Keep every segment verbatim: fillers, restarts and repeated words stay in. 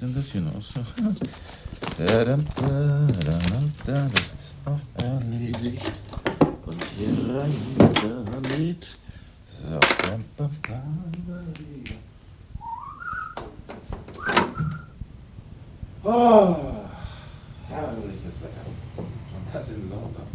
denn das hier noch so? Das ist auch erledigt. Und hier rein damit. So. Oh, herrliches Wetter. Und das in London.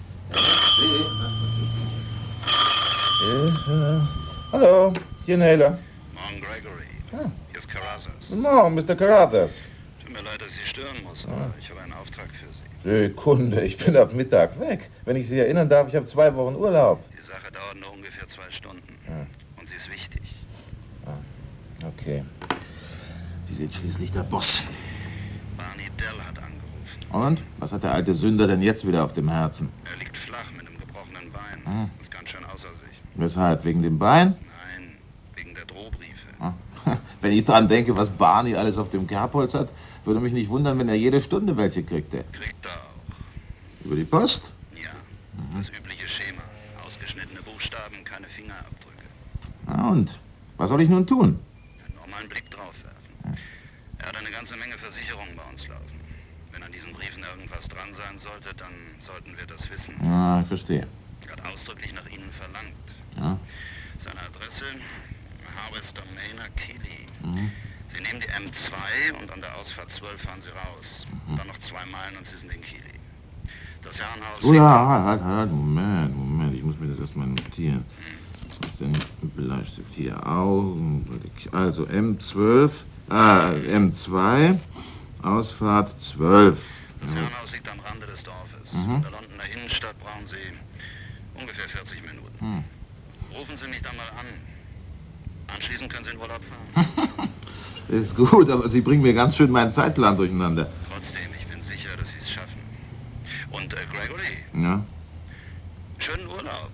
Ja, hallo, hier Naylor. Morgen, Gregory. Ah. Hier ist Carruthers. Guten Morgen, Mister Carruthers. Tut mir leid, dass ich Sie stören muss, aber Ah. ich habe einen Auftrag für Sie. Sekunde, ich bin ab Mittag weg. Wenn ich Sie erinnern darf, ich habe zwei Wochen Urlaub. Die Sache dauert nur ungefähr zwei Stunden. Ah. Und sie ist wichtig. Ah, okay. Sie sind schließlich der Boss. Barney Dell hat angerufen. Und? Was hat der alte Sünder denn jetzt wieder auf dem Herzen? Er liegt flach mit einem gebrochenen Bein. Ah. Ist ganz schön außer sich. Weshalb? Wegen dem Bein? Nein, wegen der Drohbriefe. Ah. Wenn ich dran denke, was Barney alles auf dem Kerbholz hat, würde mich nicht wundern, wenn er jede Stunde welche kriegte. Kriegt er auch. Über die Post? Ja, Mhm. das übliche Schema. Ausgeschnittene Buchstaben, keine Fingerabdrücke. Na und? Was soll ich nun tun? Nur mal einen Blick drauf werfen. Er hat eine ganze Menge Versicherungen bei uns laufen. Wenn an diesen Briefen irgendwas dran sein sollte, dann sollten wir das wissen. Ah, ich verstehe. Er hat ausdrücklich nach Ihnen verlangt. Ja. Seine Adresse, Harvester Manor, Keighley. Mhm. Sie nehmen die M zwei und an der Ausfahrt zwölf fahren Sie raus. Mhm. Dann noch zwei Meilen und Sie sind in Keighley. Das Herrenhaus... Oh ja, halt, halt, halt, Moment, Moment, ich muss mir das erstmal notieren. Den Bleistift hier Augenblick. Also M zwölf, ah, M zwei, Ausfahrt zwölf. Das Herrenhaus liegt am Rande des Dorfes. Mhm. In der Londoner Innenstadt brauchen Sie ungefähr vierzig Minuten. Hm. Rufen Sie mich dann mal an. Anschließend können Sie in Urlaub fahren. Ist gut, aber Sie bringen mir ganz schön meinen Zeitplan durcheinander. Trotzdem, ich bin sicher, dass Sie es schaffen. Und äh, Gregory, Ja? schönen Urlaub.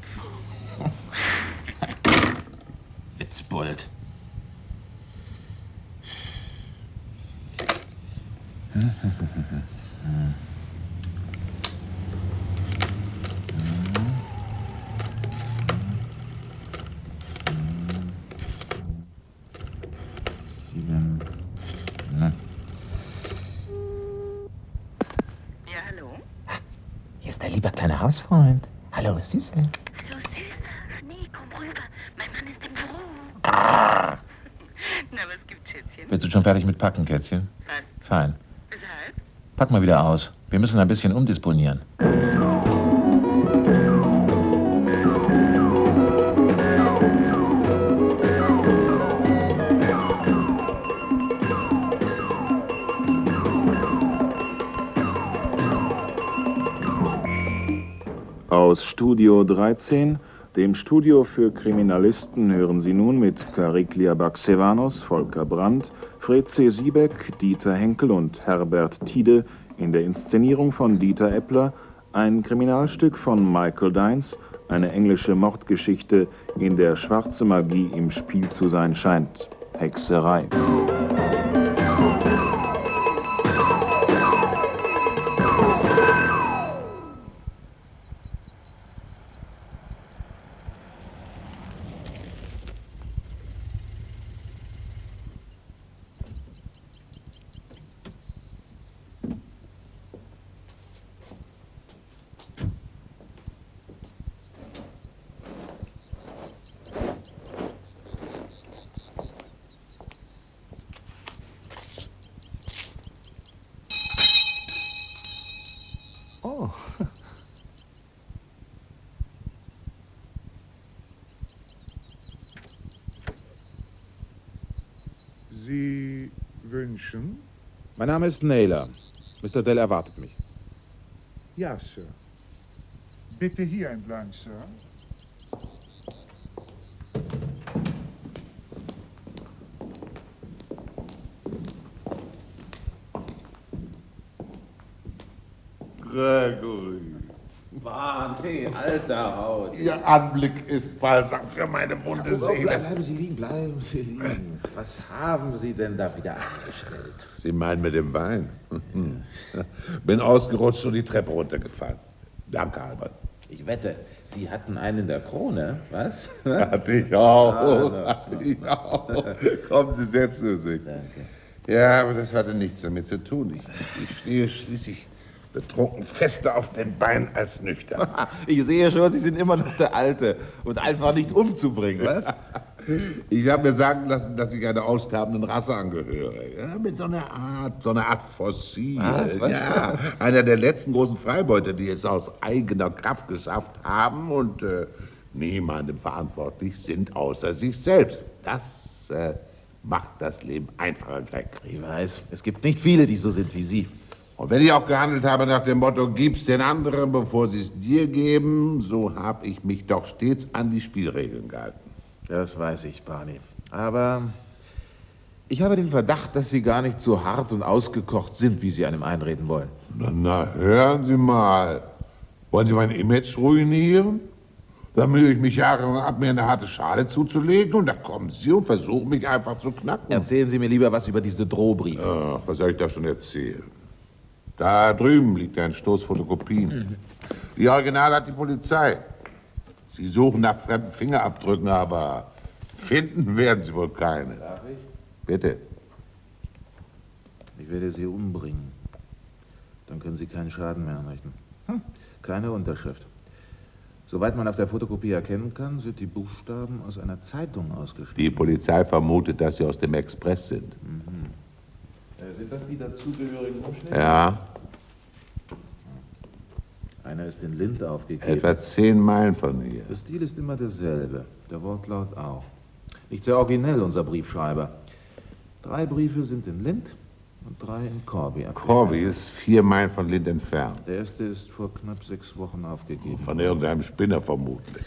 Witzbold. Ja, hallo? Hier ist der lieber kleine Hausfreund. Hallo, Süße. Hallo, Süßer. Nee, komm rüber. Mein Mann ist im Büro. Ah. Na, was gibt's, Schätzchen? Bist du schon fertig mit Packen, Kätzchen? Was? Fein. Weshalb? Pack mal wieder aus. Wir müssen ein bisschen umdisponieren. Aus Studio dreizehn, dem Studio für Kriminalisten, hören Sie nun mit Kariklia Baksevanos, Volker Brandt, Fred C. Siebeck, Dieter Henkel und Herbert Tiede in der Inszenierung von Dieter Eppler ein Kriminalstück von Michael Dines, eine englische Mordgeschichte, in der schwarze Magie im Spiel zu sein scheint. Hexerei. Oh. Sie wünschen? Mein Name ist Naylor. Mister Dell erwartet mich. Ja, Sir. Bitte hier entlang, Sir. Gregory, Barney, alter Haut. Ihr Anblick ist Balsam für meine wunde Seele. Bleiben Sie liegen, bleiben Sie liegen. Was haben Sie denn da wieder angestellt? Sie meinen mit dem Wein? Bin ausgerutscht und die Treppe runtergefallen. Danke, Albert. Ich wette, Sie hatten einen in der Krone, was? Hatte ich auch. Ah, Hatte ich auch. Kommen Sie, setzen Sie sich. Danke. Ja, aber das hatte nichts damit zu tun. Ich, ich stehe schließlich betrunken fester auf den Beinen als nüchtern. Ich sehe schon, Sie sind immer noch der Alte und einfach nicht umzubringen, was? Ich habe mir sagen lassen, dass ich einer aussterbenden Rasse angehöre. Ja, mit so einer Art, so einer Art Fossil. Was, was? Ja, einer der letzten großen Freibeuter, die es aus eigener Kraft geschafft haben und äh, niemandem verantwortlich sind, außer sich selbst. Das äh, macht das Leben einfacher, Greg. Ich weiß, es gibt nicht viele, die so sind wie Sie. Und wenn ich auch gehandelt habe nach dem Motto, gib's den anderen, bevor sie es dir geben, so habe ich mich doch stets an die Spielregeln gehalten. Das weiß ich, Barney. Aber ich habe den Verdacht, dass Sie gar nicht so hart und ausgekocht sind, wie Sie einem einreden wollen. Na, na, hören Sie mal. Wollen Sie mein Image ruinieren? Da mühe ich mich jahrelang ab, mir eine harte Schale zuzulegen und da kommen Sie und versuchen mich einfach zu knacken. Erzählen Sie mir lieber was über diese Drohbriefe. Ach, was soll ich da schon erzählen? Da drüben liegt ein Stoß Fotokopien. Mhm. Die Original hat die Polizei. Sie suchen nach fremden Fingerabdrücken, aber finden werden Sie wohl keine. Darf ich? Bitte. Ich werde Sie umbringen. Dann können Sie keinen Schaden mehr anrichten. Hm. Keine Unterschrift. Soweit man auf der Fotokopie erkennen kann, sind die Buchstaben aus einer Zeitung ausgeschrieben. Die Polizei vermutet, dass sie aus dem Express sind. Mhm. Äh, sind das die dazugehörigen Umschnitte? Ja. Einer ist in Lind aufgegeben. Etwa zehn Meilen von hier. Der Stil ist immer derselbe, der Wortlaut auch. Nicht sehr originell, unser Briefschreiber. Drei Briefe sind in Lind und drei in Corby. Corby ist vier Meilen von Lind entfernt. Der erste ist vor knapp sechs Wochen aufgegeben. Von irgendeinem Spinner vermutlich.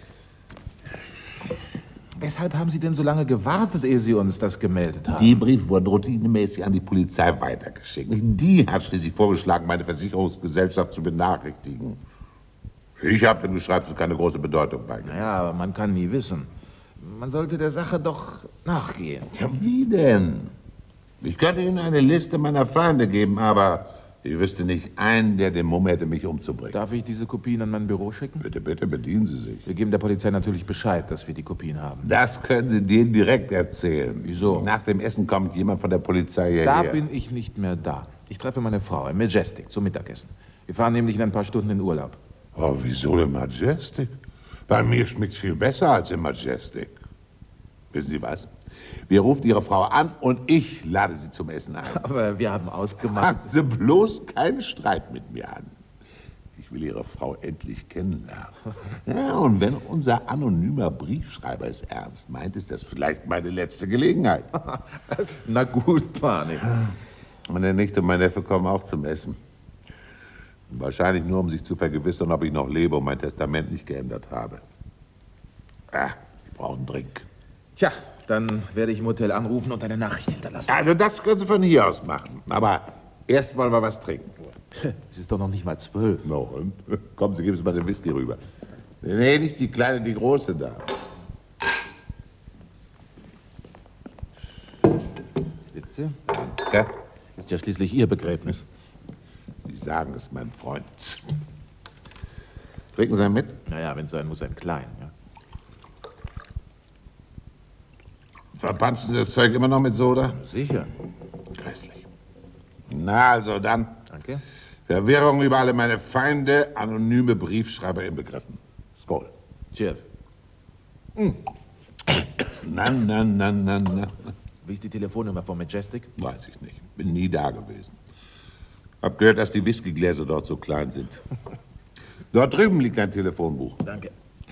Weshalb haben Sie denn so lange gewartet, ehe Sie uns das gemeldet haben? Die Briefe wurden routinemäßig an die Polizei weitergeschickt. Die hat schließlich vorgeschlagen, meine Versicherungsgesellschaft zu benachrichtigen. Ich habe dem Schreibschrift keine große Bedeutung beigemessen. Naja, aber man kann nie wissen. Man sollte der Sache doch nachgehen. Ja, wie denn? Ich könnte Ihnen eine Liste meiner Feinde geben, aber ich wüsste nicht einen, der den Mumm hätte, mich umzubringen. Darf ich diese Kopien an mein Büro schicken? Bitte, bitte, bedienen Sie sich. Wir geben der Polizei natürlich Bescheid, dass wir die Kopien haben. Das können Sie denen direkt erzählen. Wieso? Nach dem Essen kommt jemand von der Polizei hierher. Da bin ich nicht mehr da. Ich treffe meine Frau im Majestic zum Mittagessen. Wir fahren nämlich in ein paar Stunden in Urlaub. Oh, wieso im Majestic? Bei mir schmeckt's viel besser als im Majestic. Wissen Sie was? Wir rufen Ihre Frau an und ich lade Sie zum Essen ein. Aber wir haben ausgemacht... Fangen Sie bloß keinen Streit mit mir an. Ich will Ihre Frau endlich kennenlernen. Ja, und wenn unser anonymer Briefschreiber es ernst meint, ist das vielleicht meine letzte Gelegenheit. Na gut, Barney. Meine Nichte und mein Neffe kommen auch zum Essen. Wahrscheinlich nur, um sich zu vergewissern, ob ich noch lebe und mein Testament nicht geändert habe. Ah, ich brauche einen Drink. Tja, dann werde ich im Hotel anrufen und eine Nachricht hinterlassen. Also das können Sie von hier aus machen. Aber erst wollen wir was trinken. Es ist doch noch nicht mal zwölf. No, und? Kommen Sie, geben Sie mal den Whisky rüber. Nee, nicht die kleine, die große da. Bitte? Ja? Ist ja schließlich Ihr Begräbnis. Sie sagen es, mein Freund. Trinken Sie einen mit? Naja, wenn es sein muss, ein klein, ja. Verpanschen Sie das Zeug immer noch mit Soda? Sicher. Grässlich. Na, also dann. Danke. Verwirrung über alle meine Feinde, anonyme Briefschreiber inbegriffen. Skål. Cheers. Na, na, na, na, na. Wie ist die Telefonnummer vom Majestic? Weiß ich nicht. Bin nie da gewesen. Hab gehört, dass die Whiskygläser dort so klein sind. Dort drüben liegt ein Telefonbuch. Danke.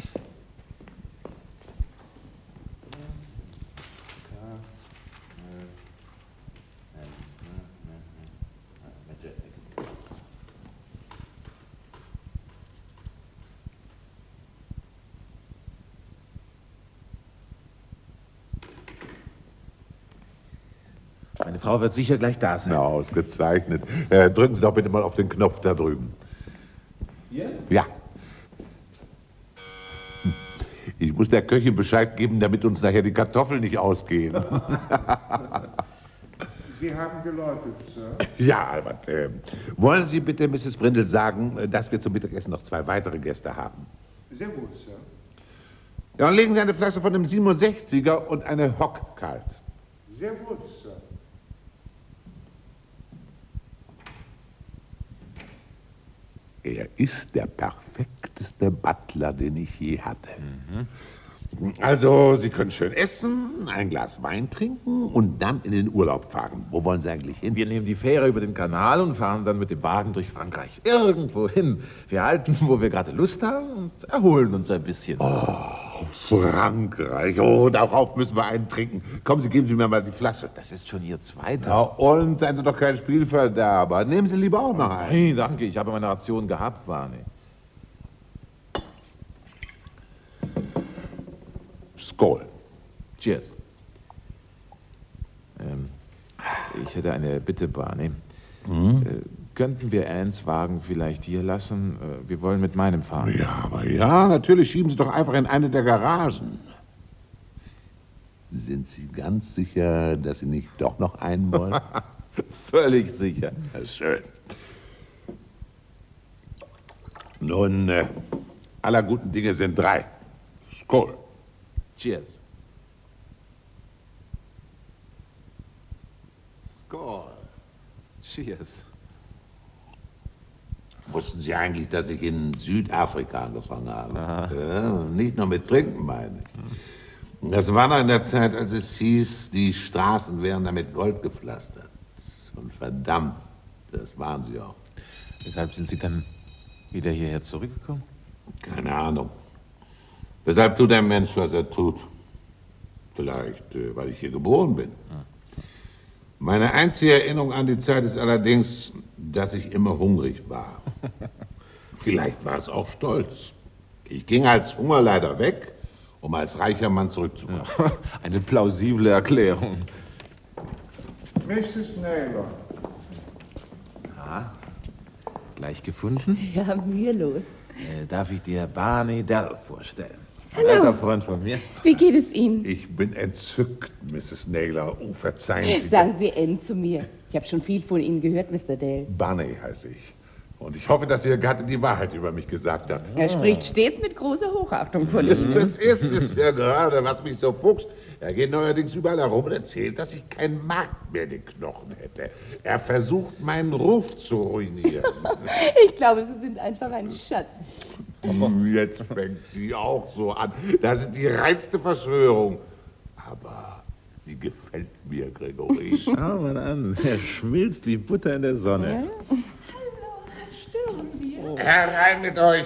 Meine Frau wird sicher gleich da sein. Na, ausgezeichnet. Äh, drücken Sie doch bitte mal auf den Knopf da drüben. Hier? Ja. Ich muss der Köchin Bescheid geben, damit uns nachher die Kartoffeln nicht ausgehen. Sie haben geläutet, Sir. Ja, Albert. Äh, wollen Sie bitte Misses Brindle sagen, äh, dass wir zum Mittagessen noch zwei weitere Gäste haben? Sehr gut, Sir. Ja, und legen Sie eine Flasche von dem siebenundsechziger und eine Hock kalt. Sehr gut, Sir. Er ist der perfekteste Butler, den ich je hatte. Mhm. Also, Sie können schön essen, ein Glas Wein trinken und dann in den Urlaub fahren. Wo wollen Sie eigentlich hin? Wir nehmen die Fähre über den Kanal und fahren dann mit dem Wagen durch Frankreich. Irgendwo hin. Wir halten, wo wir gerade Lust haben und erholen uns ein bisschen. Oh, Frankreich. Oh, darauf müssen wir einen trinken. Kommen Sie, geben Sie mir mal die Flasche. Das ist schon Ihr zweiter. Ja, und seien Sie doch kein Spielverderber. Nehmen Sie lieber auch noch einen. Hey, danke, ich habe meine Ration gehabt, Barney. Skål. Cheers. Ähm, ich hätte eine Bitte, Barney. Mhm. Äh, könnten wir Anns Wagen vielleicht hier lassen? Äh, wir wollen mit meinem fahren. Ja, aber ja, natürlich schieben Sie doch einfach in eine der Garagen. Sind Sie ganz sicher, dass Sie nicht doch noch einen wollen? Völlig sicher. Das ist schön. Nun, äh, aller guten Dinge sind drei. Skål. Cheers. Skål. Cheers. Wussten Sie eigentlich, dass ich in Südafrika angefangen habe? Ja, nicht nur mit Trinken, meine ich. Das war noch in der Zeit, als es hieß, die Straßen wären damit Gold gepflastert. Und verdammt, das waren sie auch. Weshalb sind Sie dann wieder hierher zurückgekommen? Keine Ahnung. Weshalb tut ein Mensch, was er tut? Vielleicht, äh, weil ich hier geboren bin. Meine einzige Erinnerung an die Zeit ist allerdings, dass ich immer hungrig war. Vielleicht war es auch Stolz. Ich ging als Hungerleider weg, um als reicher Mann zurückzukommen. Ja, eine plausible Erklärung. Missus Naylor. Ah, gleich gefunden? Ja, mühelos. Äh, darf ich dir Barney Dell vorstellen? Hallo. Ein alter Freund von mir. Wie geht es Ihnen? Ich bin entzückt, Missus Naylor. Oh, verzeihen Sie. Sagen Sie N zu mir. Ich habe schon viel von Ihnen gehört, Mister Dale. Barney heiße ich. Und ich hoffe, dass Ihr Gatte die Wahrheit über mich gesagt hat. Er spricht stets mit großer Hochachtung von Ihnen. Das ist es ja gerade, was mich so fuchst. Er geht neuerdings überall herum und erzählt, dass ich keinen Markt mehr in den Knochen hätte. Er versucht, meinen Ruf zu ruinieren. Ich glaube, Sie sind einfach ein Schatz. Jetzt fängt sie auch so an. Das ist die reinste Verschwörung. Aber sie gefällt mir, Gregory. Schau mal an, er schmilzt wie Butter in der Sonne. Ja? Hallo, stören wir? Herein mit euch.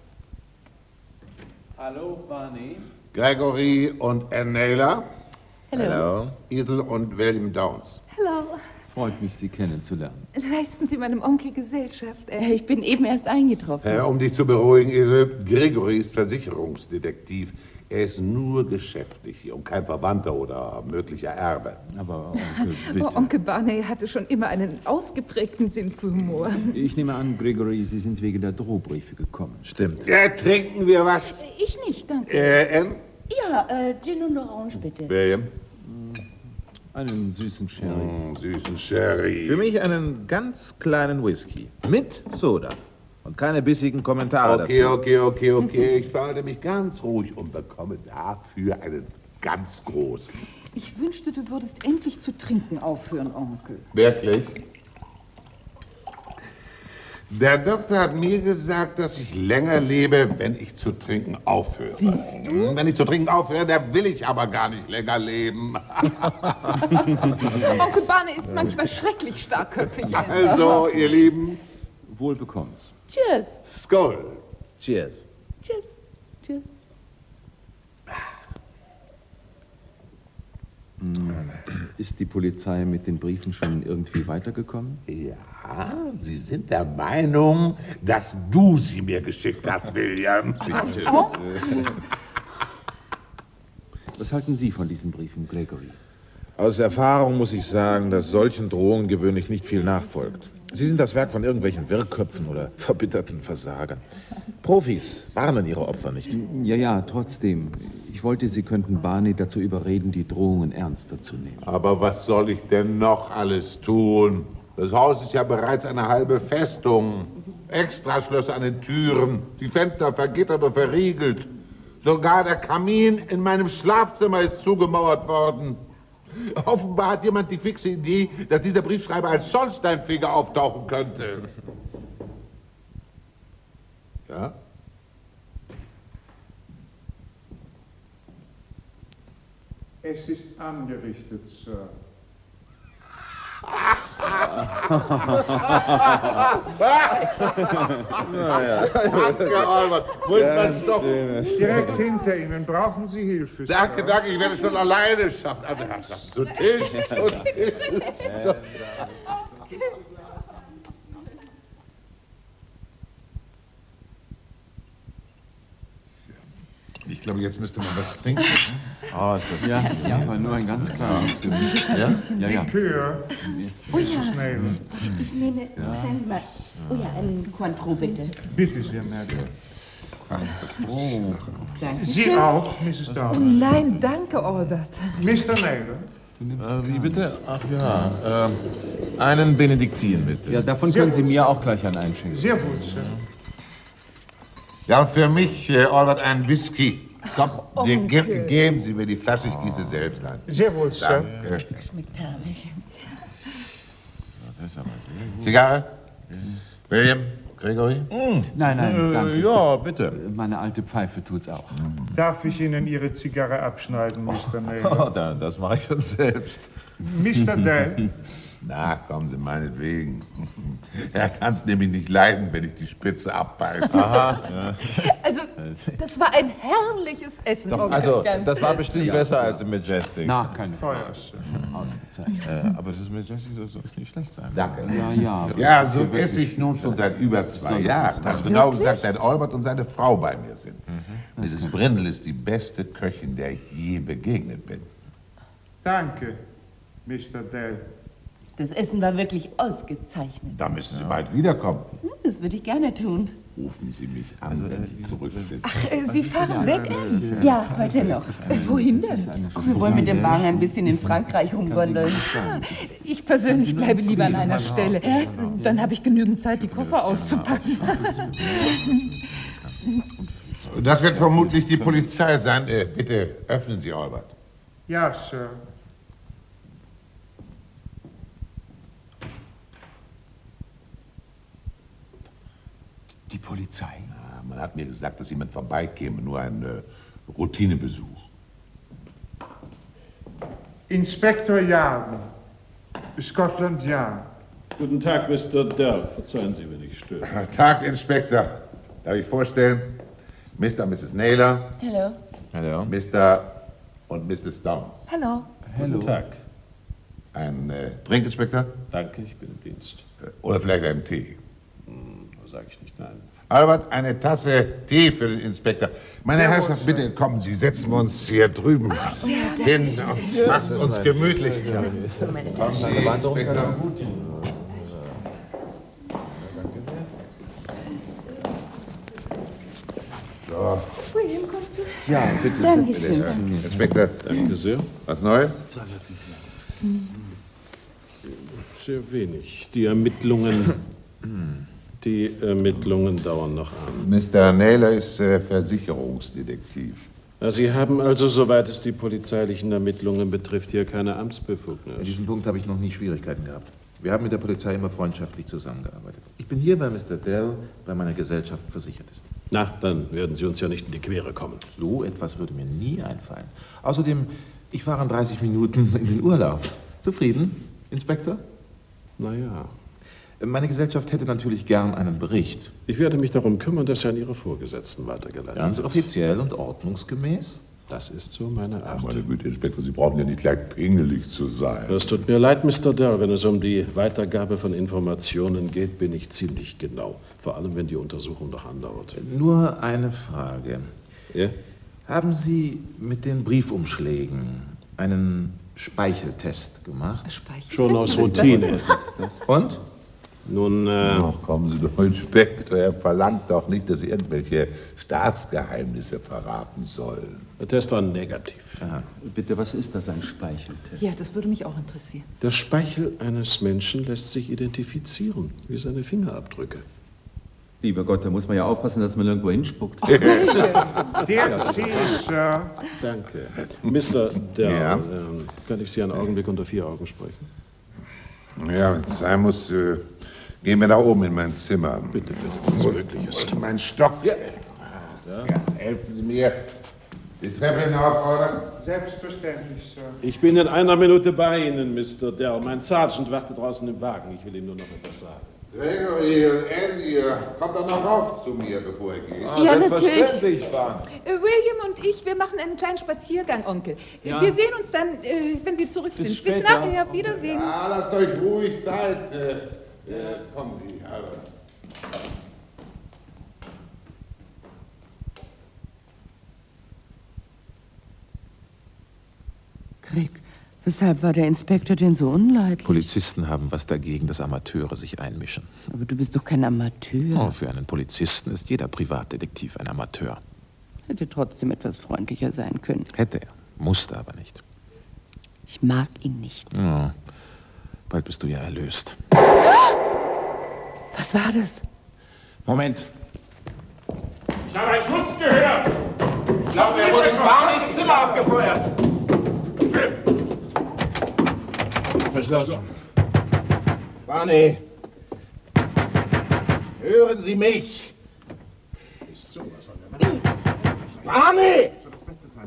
Hallo, Barney. Gregory und Ann Naylor. Hallo. Ethel und William Downs. Hallo. Freut mich, Sie kennenzulernen. Leisten Sie meinem Onkel Gesellschaft. Äh, Ich bin eben erst eingetroffen. Äh, um dich zu beruhigen, Ethel, Gregory ist Versicherungsdetektiv. Er ist nur geschäftlich hier und kein Verwandter oder möglicher Erbe. Aber Onkel, bitte. Oh, Onkel Barney hatte schon immer einen ausgeprägten Sinn für Humor. Ich nehme an, Gregory, Sie sind wegen der Drohbriefe gekommen. Stimmt. Ja, trinken wir was? Ich nicht, danke. Äh, Ann? Ja, äh, Gin und Orange, bitte. William? Einen süßen Sherry. Mm, süßen Sherry. Für mich einen ganz kleinen Whisky. Mit Soda. Und keine bissigen Kommentare Okay, dazu. okay, okay, okay. Ich verhalte mich ganz ruhig und bekomme dafür einen ganz großen. Ich wünschte, du würdest endlich zu trinken aufhören, Onkel. Wirklich? Der Doktor hat mir gesagt, dass ich länger lebe, wenn ich zu trinken aufhöre. Siehst du? Wenn ich zu trinken aufhöre, dann will ich aber gar nicht länger leben. Onkel Barney ist manchmal schrecklich starkköpfig. Also, ihr Lieben, Wohl bekomm's. Cheers. Skål. Cheers. Cheers. Cheers. Ist die Polizei mit den Briefen schon irgendwie weitergekommen? Ja, Sie sind der Meinung, dass du sie mir geschickt hast, William. Was halten Sie von diesen Briefen, Gregory? Aus Erfahrung muss ich sagen, dass solchen Drohungen gewöhnlich nicht viel nachfolgt. Sie sind das Werk von irgendwelchen Wirrköpfen oder verbitterten Versagern. Profis warnen ihre Opfer nicht. Ja, ja, trotzdem. Ich wollte, Sie könnten Barney dazu überreden, die Drohungen ernster zu nehmen. Aber was soll ich denn noch alles tun? Das Haus ist ja bereits eine halbe Festung. Extraschlösser an den Türen, die Fenster vergittert und verriegelt. Sogar der Kamin in meinem Schlafzimmer ist zugemauert worden. Offenbar hat jemand die fixe Idee, dass dieser Briefschreiber als Schornsteinfeger auftauchen könnte. Ja? Es ist angerichtet, Sir. Naja. Danke, Albert. Wo ist mein Stock? Direkt hinter Ihnen. Brauchen Sie Hilfe, Sir? Danke, danke, ich werde es schon alleine schaffen. Also, Herrschaft, zu Tisch, zu Tisch. Ich glaube, jetzt müsste man was trinken. Oh, ist das ja, ja, aber nur ein ganz kleines Gewicht. Ja, ja, ja. Likör. Oh ja, Schnell. ich nehme, sagen Sie mal, oh ja, einen Cointreau bitte. Bitte sehr, Merkel. Oh. Sie auch, Misses Oh Downer. nein, danke, Albert. Mister Naylor. Äh, wie bitte? Ach ja, ähm, einen Benediktin bitte. Ja, davon können Sie mir auch gleich einen einschenken. Sehr gut, Sir. Ja, und für mich, äh, Albert, ein Whisky. Komm, Sie, Onkel. ge geben Sie mir die Flasche, ich gieße selbst ein. Sehr wohl, Sir. Danke. Schmeckt herrlich. Das ist aber sehr gut. Zigarre? William? Gregory? Nein, nein, Äh, danke. ja, bitte. Meine alte Pfeife tut's auch. Darf ich Ihnen Ihre Zigarre abschneiden, Mister Oh, Naylor? da, das mache ich schon selbst. Mister Dell? Na, kommen Sie meinetwegen. Er kann es nämlich nicht leiden, wenn ich die Spitze abbeiße. Aha, ja. Also, das war ein herrliches Essen. Doch, Onkel. also, Ganz das war ehrlich. bestimmt besser als im Majestic. Na, keine Frage. Feuer, Sir. Ausgezeichnet. Äh, aber das Majestic soll soll nicht schlecht sein. Danke. Ja, ja. aber Ja, es ist so hier esse ich nun schon seit über zwei Sonntag Jahren. ist Also genau gesagt, seit Albert und seine Frau bei mir sind. Misses Brindle ist die beste Köchin, der ich je begegnet bin. Danke, Mister Dell. Das Essen war wirklich ausgezeichnet. Da müssen Sie bald wiederkommen. Hm, Das würde ich gerne tun. Rufen Sie mich an, wenn Sie zurück sind. Ach, äh, Sie fahren weg? Ja, heute noch. Wohin denn? Ach, wir wollen mit dem Wagen ein bisschen in Frankreich rumwandeln. Ich persönlich bleibe lieber an einer Stelle. Dann habe ich genügend Zeit, die Koffer auszupacken. Das wird vermutlich die Polizei sein. Äh, bitte öffnen Sie, Albert. Ja, Sir. Die Polizei? Ja, man hat mir gesagt, dass jemand vorbeikäme, nur ein äh, Routinebesuch. Inspektor Jarden. Scotland Yard. Guten Tag, Mister Dell. Verzeihen Sie, wenn ich störe. Tag, Inspektor. Darf ich vorstellen? Mister und Misses Naylor, Hallo. Hallo. Mister und Misses Downs. Hallo. Hallo. Guten Tag. Ein äh, Trink, Inspektor? Danke, ich bin im Dienst. Äh, Oder vielleicht einen Tee? Hm, da sage ich nicht nein. Albert, eine Tasse Tee für den Inspektor. Meine Jawohl, Herrschaft, Sir. bitte kommen Sie, setzen wir uns hier drüben hin und machen es uns gemütlich. Kommen Sie, Inspektor. So, William, kommst du? Ja, bitte. Dankeschön. bitte, Herr Inspektor, Danke sehr. was Neues? Sehr wenig. Die Ermittlungen, die Ermittlungen dauern noch an. Mister Naylor ist äh, Versicherungsdetektiv. Na, Sie haben also, soweit es die polizeilichen Ermittlungen betrifft, hier keine In Amtsbefugnis. diesem Punkt habe ich noch nie Schwierigkeiten gehabt. Wir haben mit der Polizei immer freundschaftlich zusammengearbeitet. Ich bin hier, weil Mister Dell bei meiner Gesellschaft versichert ist. Na, dann werden Sie uns ja nicht in die Quere kommen. So etwas würde mir nie einfallen. Außerdem, ich fahre in dreißig Minuten in den Urlaub. Zufrieden, Inspektor? Na ja. Meine Gesellschaft hätte natürlich gern einen Bericht. Ich werde mich darum kümmern, dass er an Ihre Vorgesetzten weitergeleitet Ganz wird. offiziell und ordnungsgemäß. Das ist so meine Art. Meine Güte, Inspektor, Sie brauchen ja nicht gleich pingelig zu sein. Es tut mir leid, Mister Dell, wenn es um die Weitergabe von Informationen geht, bin ich ziemlich genau. Vor allem, wenn die Untersuchung noch andauert. Nur eine Frage. Ja? Haben Sie mit den Briefumschlägen einen Speicheltest gemacht? Speichel. Schon aus Routine. Und? Nun, äh, Ach, kommen Sie doch, Inspektor, er verlangt doch nicht, dass Sie irgendwelche Staatsgeheimnisse verraten sollen. der Test war negativ. Aha. Bitte, was ist das, ein Speicheltest? Ja, das würde mich auch interessieren. Der Speichel eines Menschen lässt sich identifizieren, wie seine Fingerabdrücke. Lieber Gott, da muss man ja aufpassen, dass man irgendwo hinspuckt. Der Tee, Sir. Danke. Mister Dell, Ja? ähm, kann ich Sie einen Augenblick unter vier Augen sprechen? Ja, wenn es sein muss, äh, Gehen wir nach oben in mein Zimmer. Bitte, bitte, wenn es möglich ist. Mein Stock. Ja. Ja, helfen Sie mir, die Treppe hinaufordern. Selbstverständlich, Sir. Ich bin in einer Minute bei Ihnen, Mister Dell. Mein Sergeant wartet draußen im Wagen. Ich will ihm nur noch etwas sagen. Gregory und Andy, kommt doch noch rauf zu mir, bevor ihr geht. Ah, ja, natürlich. Fahren. William und ich, wir machen einen kleinen Spaziergang, Onkel. Ja. Wir sehen uns dann, äh, wenn wir zurück Bis sind. später. Bis nachher. Wiedersehen. Ja, lasst euch ruhig Zeit. Äh, äh, kommen Sie, Albert. Greg, weshalb war der Inspektor denn so unleidlich? Polizisten haben was dagegen, dass Amateure sich einmischen. Aber du bist doch kein Amateur. Oh, für einen Polizisten ist jeder Privatdetektiv ein Amateur. Hätte trotzdem etwas freundlicher sein können. Hätte er, musste aber nicht. Ich mag ihn nicht. Oh, bald bist du ja erlöst. Was war das? Moment. Ich habe einen Schuss gehört. Ich glaube, er wurde in Barneys Zimmer abgefeuert. Verschlossen. Barney, hören Sie mich. Ist so, was soll der machen? Barney! Das wird das Beste sein.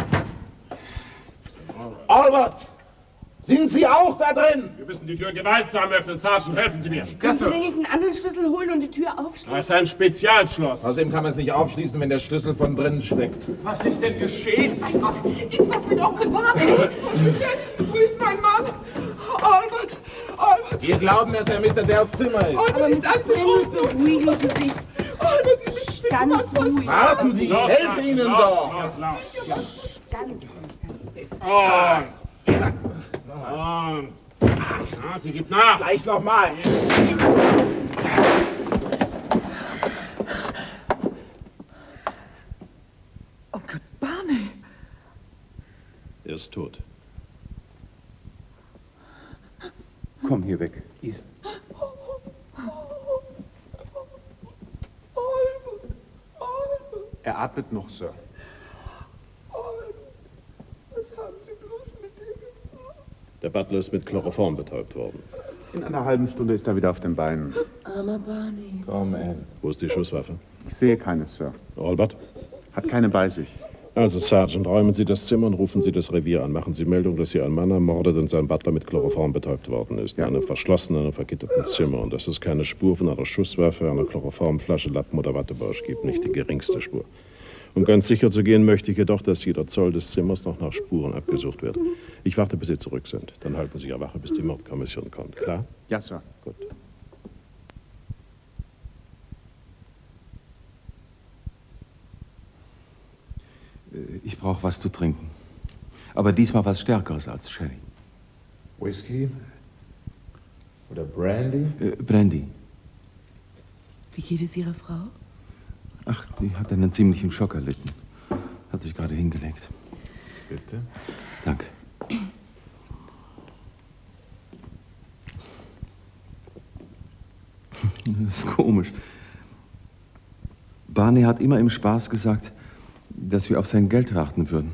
Albert, sind Sie auch da drin? Wir müssen die Tür gewaltsam öffnen. Sergeant, helfen Sie mir. Kannst du denn nicht einen anderen Schlüssel holen und die Tür aufschließen? Das ist ein Spezialschloss. Außerdem kann man es nicht aufschließen, wenn der Schlüssel von drinnen steckt. Was ist denn geschehen? Mein Gott, ist was mit Onkel Barney? Was ist denn? Wo ist mein Mann? Albert, Albert. Wir glauben, dass er Mister Dells Zimmer ist. Albert, ist alles in Ordnung? Beruhigen Sie sich. Albert, die ist bestimmt Ganz was ruhig. Warten Sie, Los, helfen los, Ihnen los, doch. Los, los. Ja, ganz ruhig. Und. Und. Ja, sie gibt nach. Gleich nochmal. Onkel Barney. Er ist tot. Komm hier weg. Is. Er atmet noch, Sir. Was haben Sie bloß mit ihm gemacht? Der Butler ist mit Chloroform betäubt worden. In einer halben Stunde ist er wieder auf den Beinen. Armer Barney. Komm, Ann. Wo ist die Schusswaffe? Ich sehe keine, Sir. Albert? Hat keine bei sich. Also, Sergeant, räumen Sie das Zimmer und rufen Sie das Revier an. Machen Sie Meldung, dass hier ein Mann ermordet und sein Butler mit Chloroform betäubt worden ist. Ja. In einem verschlossenen, vergitterten Zimmer. Und dass es keine Spur von einer Schusswaffe, einer Chloroformflasche, Lappen oder Wattebausch gibt. Nicht die geringste Spur. Um ganz sicher zu gehen, möchte ich jedoch, dass jeder Zoll des Zimmers noch nach Spuren abgesucht wird. Ich warte, bis Sie zurück sind. Dann halten Sie ja Wache, bis die Mordkommission kommt. Klar? Ja, Sir. Gut. Ich brauche was zu trinken. Aber diesmal was Stärkeres als Sherry. Whisky? Oder Brandy? Äh, Brandy. Wie geht es Ihrer Frau? Ach, die hat einen ziemlichen Schock erlitten. Hat sich gerade hingelegt. Bitte. Danke. Das ist komisch. Barney hat immer im Spaß gesagt, dass wir auf sein Geld warten würden.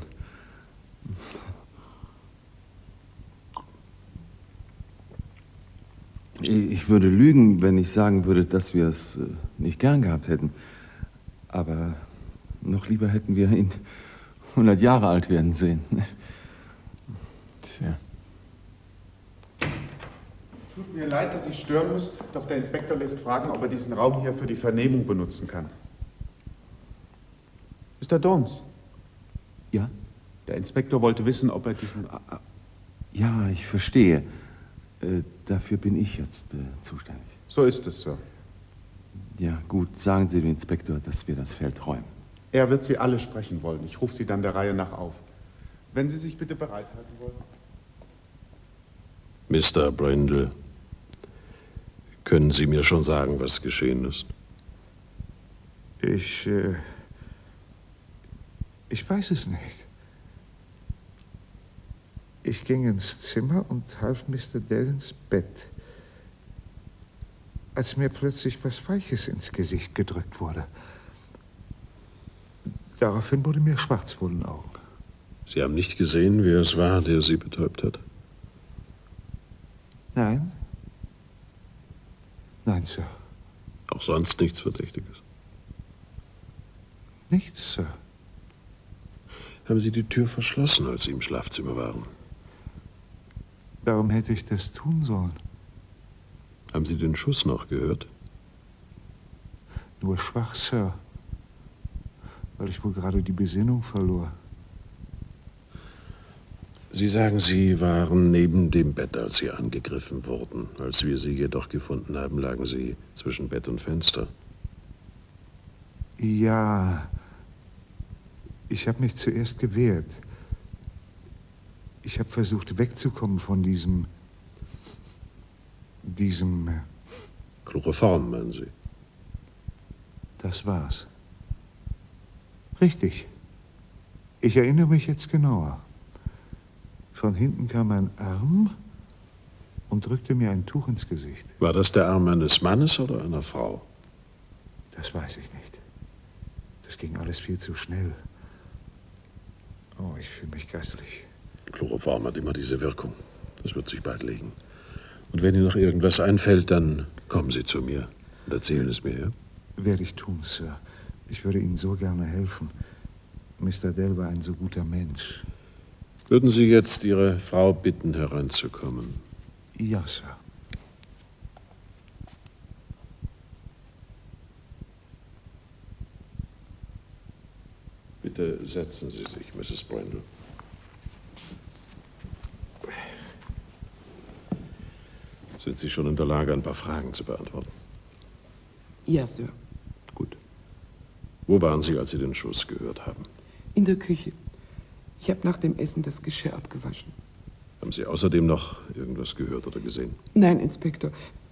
Ich würde lügen, wenn ich sagen würde, dass wir es nicht gern gehabt hätten. Aber noch lieber hätten wir ihn hundert Jahre alt werden sehen. Tja. Tut mir leid, dass ich stören muss, doch der Inspektor lässt fragen, ob er diesen Raum hier für die Vernehmung benutzen kann. Mister Domes. Ja? Der Inspektor wollte wissen, ob er diesen... Ja, ich verstehe. Äh, dafür bin ich jetzt äh, zuständig. So ist es, Sir. Ja, gut. Sagen Sie dem Inspektor, dass wir das Feld räumen. Er wird Sie alle sprechen wollen. Ich rufe Sie dann der Reihe nach auf. Wenn Sie sich bitte bereithalten wollen. Mister Brindle, können Sie mir schon sagen, was geschehen ist? Ich, äh, ich weiß es nicht. Ich ging ins Zimmer und half Mister Dell ins Bett, als mir plötzlich was Weiches ins Gesicht gedrückt wurde. Daraufhin wurde mir schwarz vor den Augen. Sie haben nicht gesehen, wer es war, der Sie betäubt hat? Nein. Nein, Sir. Auch sonst nichts Verdächtiges? Nichts, Sir. Haben Sie die Tür verschlossen, als Sie im Schlafzimmer waren? Warum hätte ich das tun sollen? Haben Sie den Schuss noch gehört? Nur schwach, Sir. Weil ich wohl gerade die Besinnung verlor. Sie sagen, Sie waren neben dem Bett, als Sie angegriffen wurden. Als wir Sie jedoch gefunden haben, lagen Sie zwischen Bett und Fenster. Ja, ich habe mich zuerst gewehrt. Ich habe versucht, wegzukommen von diesem... diesem... Chloroform, meinen Sie? Das war's. Richtig. Ich erinnere mich jetzt genauer. Von hinten kam ein Arm und drückte mir ein Tuch ins Gesicht. War das der Arm eines Mannes oder einer Frau? Das weiß ich nicht. Das ging alles viel zu schnell. Oh, ich fühle mich geistlich. Chloroform hat immer diese Wirkung. Das wird sich bald legen. Und wenn Ihnen noch irgendwas einfällt, dann kommen Sie zu mir und erzählen es mir, ja? Werde ich tun, Sir. Ich würde Ihnen so gerne helfen. Mister Dell war ein so guter Mensch. Würden Sie jetzt Ihre Frau bitten, hereinzukommen? Ja, Sir. Bitte setzen Sie sich, Misses Brendel. Sind Sie schon in der Lage, ein paar Fragen zu beantworten? Ja, Sir. Gut. Wo waren Sie, als Sie den Schuss gehört haben? In der Küche. Ich habe nach dem Essen das Geschirr abgewaschen. Haben Sie außerdem noch irgendwas gehört oder gesehen? Nein, Inspektor.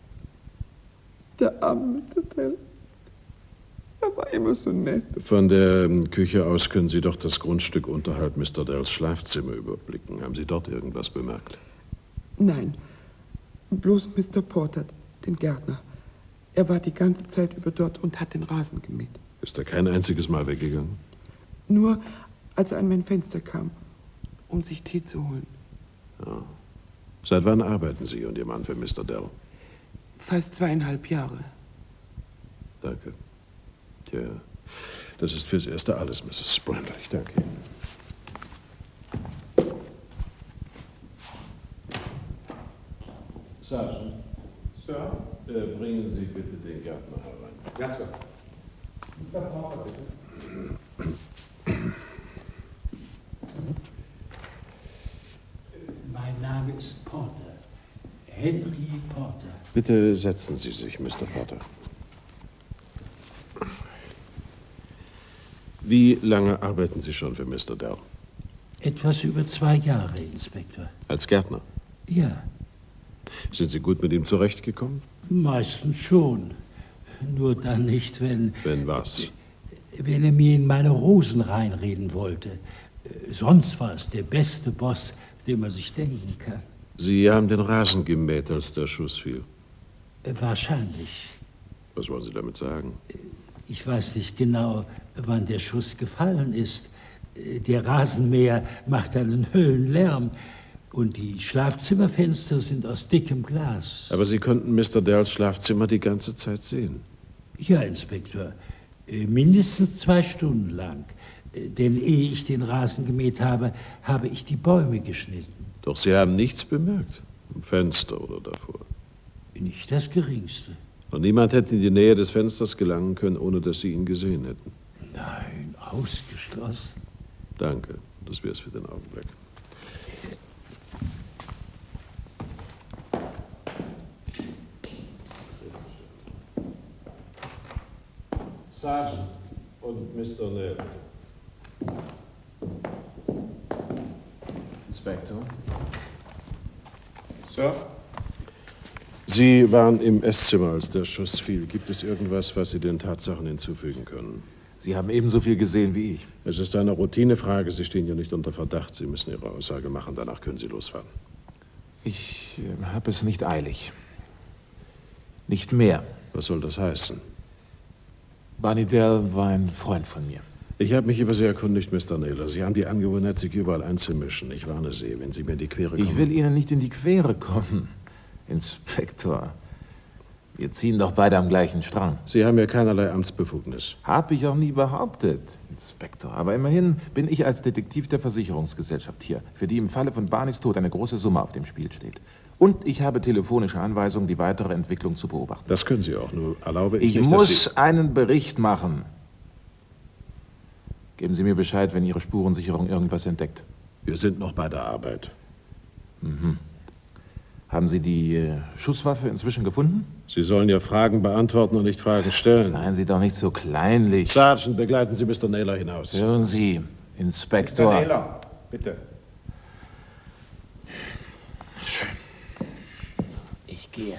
Der arme Mister Dell. Er war immer so nett. Von der Küche aus können Sie doch das Grundstück unterhalb Mister Dells Schlafzimmer überblicken. Haben Sie dort irgendwas bemerkt? Nein. Bloß Mister Porter, den Gärtner. Er war die ganze Zeit über dort und hat den Rasen gemäht. Ist er kein einziges Mal weggegangen? Nur, als er an mein Fenster kam, um sich Tee zu holen. Ja. Seit wann arbeiten Sie und Ihr Mann für Mister Dell? Fast zweieinhalb Jahre. Danke. Tja, das ist fürs Erste alles, Misses Brendel. Ich danke Ihnen. Sergeant. Sir? Äh, bringen Sie bitte den Gärtner herein. Ja, Sir. Mister Porter, bitte. Mein Name ist Porter. Henry Porter. Bitte setzen Sie sich, Mister Porter. Wie lange arbeiten Sie schon für Mister Dell? Etwas über zwei Jahre, Inspektor. Als Gärtner? Ja. Sind Sie gut mit ihm zurechtgekommen? Meistens schon. Nur dann nicht, wenn... Wenn was? Wenn er mir in meine Rosen reinreden wollte. Sonst war es der beste Boss, den man sich denken kann. Sie haben den Rasen gemäht, als der Schuss fiel? Wahrscheinlich. Was wollen Sie damit sagen? Ich weiß nicht genau, wann der Schuss gefallen ist. Der Rasenmäher macht einen Höllenlärm. Und die Schlafzimmerfenster sind aus dickem Glas. Aber Sie konnten Mister Dells Schlafzimmer die ganze Zeit sehen? Ja, Inspektor. Mindestens zwei Stunden lang. Denn ehe ich den Rasen gemäht habe, habe ich die Bäume geschnitten. Doch Sie haben nichts bemerkt? Im Fenster oder davor? Nicht das Geringste. Und niemand hätte in die Nähe des Fensters gelangen können, ohne dass Sie ihn gesehen hätten? Nein, ausgeschlossen. Danke. Das wäre es für den Augenblick. Sergeant und Mister Nell. Inspektor? Sir? Sie waren im Esszimmer, als der Schuss fiel. Gibt es irgendwas, was Sie den Tatsachen hinzufügen können? Sie haben ebenso viel gesehen wie ich. Es ist eine Routinefrage. Sie stehen ja nicht unter Verdacht. Sie müssen Ihre Aussage machen. Danach können Sie losfahren. Ich äh, habe es nicht eilig. Nicht mehr. Was soll das heißen? Barney Dell war ein Freund von mir. Ich habe mich über Sie erkundigt, Mister Naylor. Sie haben die Angewohnheit, sich überall einzumischen. Ich warne Sie, wenn Sie mir in die Quere kommen. Ich will Ihnen nicht in die Quere kommen, Inspektor. Wir ziehen doch beide am gleichen Strang. Sie haben ja keinerlei Amtsbefugnis. Hab ich auch nie behauptet, Inspektor. Aber immerhin bin ich als Detektiv der Versicherungsgesellschaft hier, für die im Falle von Barneys Tod eine große Summe auf dem Spiel steht. Und ich habe telefonische Anweisungen, die weitere Entwicklung zu beobachten. Das können Sie auch, nur erlaube ich Ich nicht, muss dass Sie... einen Bericht machen. Geben Sie mir Bescheid, wenn Ihre Spurensicherung irgendwas entdeckt. Wir sind noch bei der Arbeit. Mhm. Haben Sie die äh, Schusswaffe inzwischen gefunden? Sie sollen ja Fragen beantworten und nicht Fragen stellen. Seien Sie doch nicht so kleinlich. Sergeant, begleiten Sie Mister Naylor hinaus. Hören Sie, Inspektor. Mister Naylor, bitte. Schön. Ich gehe.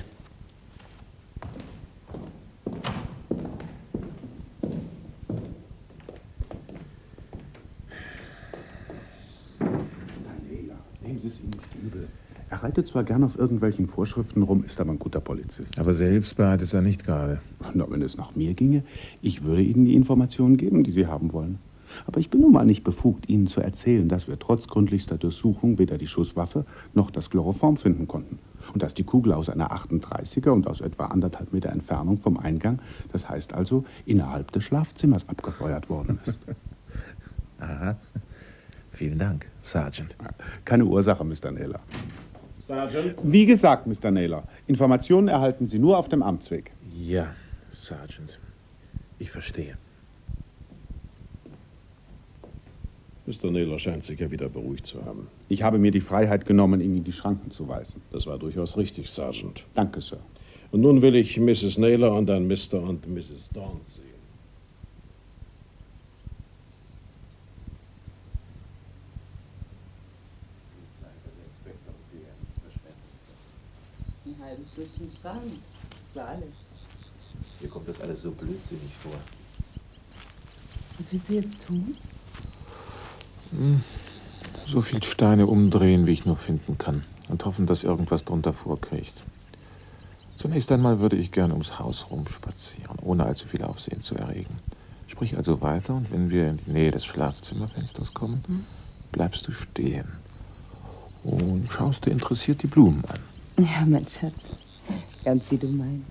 Nehmen Sie es ihm nicht übel. Er reitet zwar gern auf irgendwelchen Vorschriften rum, ist aber ein guter Polizist. Aber sehr hilfsbereit ist er nicht gerade. Na, wenn es nach mir ginge, ich würde Ihnen die Informationen geben, die Sie haben wollen. Aber ich bin nun mal nicht befugt, Ihnen zu erzählen, dass wir trotz gründlichster Durchsuchung weder die Schusswaffe noch das Chloroform finden konnten. Und dass die Kugel aus einer achtunddreißiger und aus etwa anderthalb Meter Entfernung vom Eingang, das heißt also innerhalb des Schlafzimmers, abgefeuert worden ist. Aha. Vielen Dank, Sergeant. Keine Ursache, Mister Naylor. Sergeant? Wie gesagt, Mister Naylor, Informationen erhalten Sie nur auf dem Amtsweg. Ja, Sergeant. Ich verstehe. Mister Naylor scheint sich ja wieder beruhigt zu haben. Ich habe mir die Freiheit genommen, ihn in die Schranken zu weisen. Das war durchaus richtig, Sergeant. Danke, Sir. Und nun will ich Misses Naylor und dann Mister und Misses Dawes sehen. Ein halbes Dutzend Franken. Das war alles. Mir kommt das alles so blödsinnig vor. Was willst du jetzt tun? Hm. So viel Steine umdrehen, wie ich nur finden kann. Und hoffen, dass irgendwas drunter vorkriecht. Zunächst einmal würde ich gern ums Haus rumspazieren, ohne allzu viel Aufsehen zu erregen. Sprich also weiter und wenn wir in die Nähe des Schlafzimmerfensters kommen, hm? bleibst du stehen und schaust dir interessiert die Blumen an. Ja, mein Schatz. Ganz wie du meinst.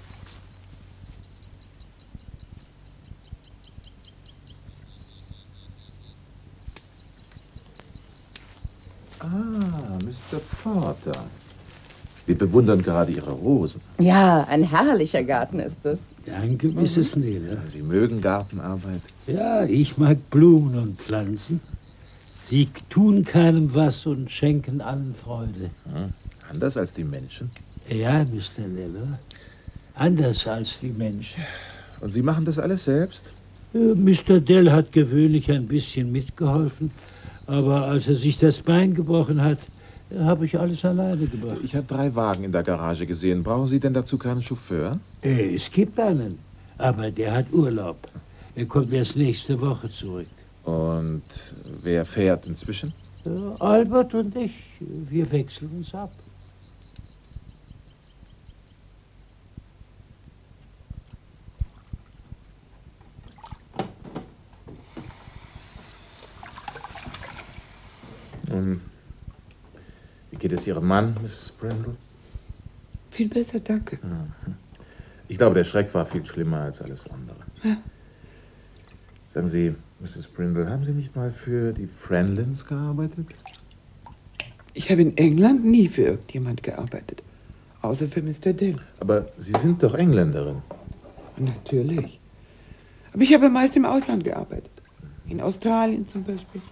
Ah, Mister Porter. Wir bewundern gerade Ihre Rosen. Ja, ein herrlicher Garten ist es. Danke, Misses Naylor. Sie mögen Gartenarbeit? Ja, ich mag Blumen und Pflanzen. Sie tun keinem was und schenken allen Freude. Hm. Anders als die Menschen? Ja, Mister Naylor. Anders als die Menschen. Und Sie machen das alles selbst? Äh, Mister Dell hat gewöhnlich ein bisschen mitgeholfen. Aber als er sich das Bein gebrochen hat, habe ich alles alleine gemacht. Ich habe drei Wagen in der Garage gesehen. Brauchen Sie denn dazu keinen Chauffeur? Äh, es gibt einen, aber der hat Urlaub. Er kommt erst nächste Woche zurück. Und wer fährt inzwischen? Äh, Albert und ich, wir wechseln uns ab. Um, wie geht es Ihrem Mann, Misses Brindle? Viel besser, danke. Mhm. Ich glaube, der Schreck war viel schlimmer als alles andere. Ja. Sagen Sie, Misses Brindle, haben Sie nicht mal für die Franlins gearbeitet? Ich habe in England nie für irgendjemand gearbeitet. Außer für Mister Dell. Aber Sie sind doch Engländerin. Natürlich. Aber ich habe meist im Ausland gearbeitet. In Australien zum Beispiel.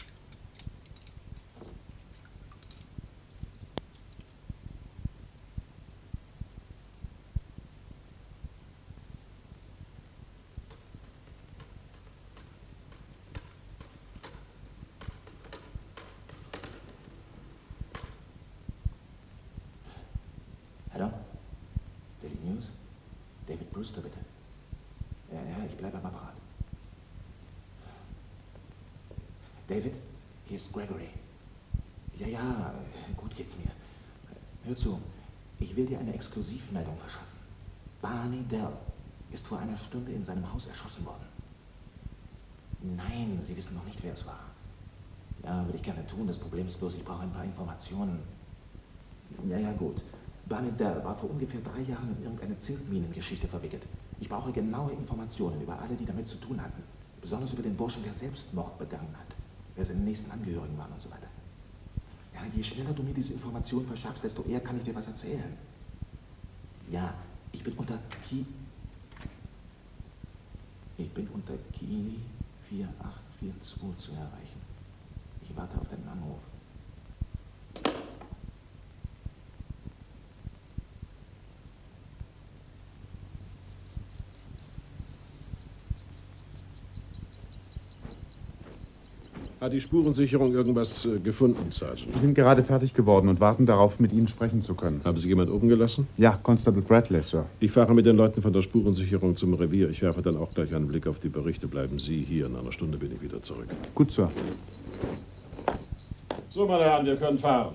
Hallo? Daily News? David Brewster, bitte. Ja, ja, ich bleibe am Apparat. David, hier ist Gregory. Ja, ja, gut geht's mir. Hör zu, ich will dir eine Exklusivmeldung verschaffen. Barney Dell ist vor einer Stunde in seinem Haus erschossen worden. Nein, Sie wissen noch nicht, wer es war. Ja, würde ich gerne tun. Das Problem ist bloß, ich brauche ein paar Informationen. Ja, ja, gut. Barnidell war vor ungefähr drei Jahren in irgendeine Zinkminengeschichte verwickelt. Ich brauche genaue Informationen über alle, die damit zu tun hatten. Besonders über den Burschen, der Selbstmord begangen hat. Wer seine nächsten Angehörigen waren und so weiter. Ja, je schneller du mir diese Informationen verschaffst, desto eher kann ich dir was erzählen. Ja, ich bin unter Ki... Ich bin unter Kili vier acht vier zwei zu erreichen. Ich warte auf deinen Anruf. Hat die Spurensicherung irgendwas äh, gefunden, Sergeant? Wir sind gerade fertig geworden und warten darauf, mit Ihnen sprechen zu können. Haben Sie jemand oben gelassen? Ja, Constable Bradley, Sir. Ich fahre mit den Leuten von der Spurensicherung zum Revier. Ich werfe dann auch gleich einen Blick auf die Berichte. Bleiben Sie hier. In einer Stunde bin ich wieder zurück. Gut, Sir. So, meine Herren, wir können fahren.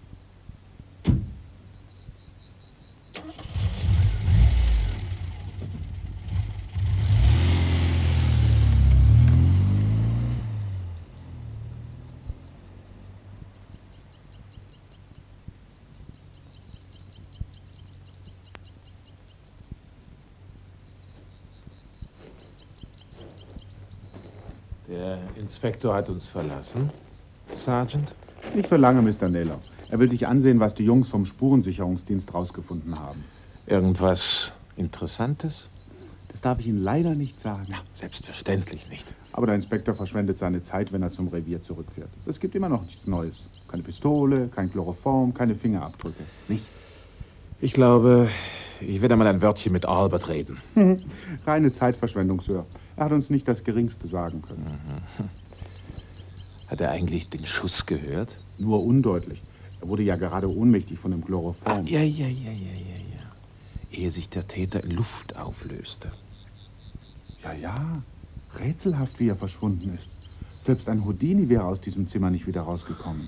Der Inspektor hat uns verlassen, Sergeant. Nicht für lange, Mister Naylor. Er will sich ansehen, was die Jungs vom Spurensicherungsdienst rausgefunden haben. Irgendwas Interessantes? Das darf ich Ihnen leider nicht sagen. Ja, selbstverständlich nicht. Aber der Inspektor verschwendet seine Zeit, wenn er zum Revier zurückfährt. Es gibt immer noch nichts Neues. Keine Pistole, kein Chloroform, keine Fingerabdrücke. Nichts. Ich glaube, ich werde mal ein Wörtchen mit Albert reden. Reine Zeitverschwendung, Sir. Er hat uns nicht das Geringste sagen können. Mhm. Hat er eigentlich den Schuss gehört? Nur undeutlich. Er wurde ja gerade ohnmächtig von dem Chloroform. Ah, ja, ja, ja, ja, ja, ja. Ehe sich der Täter in Luft auflöste. Ja, ja. Rätselhaft, wie er verschwunden ist. Selbst ein Houdini wäre aus diesem Zimmer nicht wieder rausgekommen.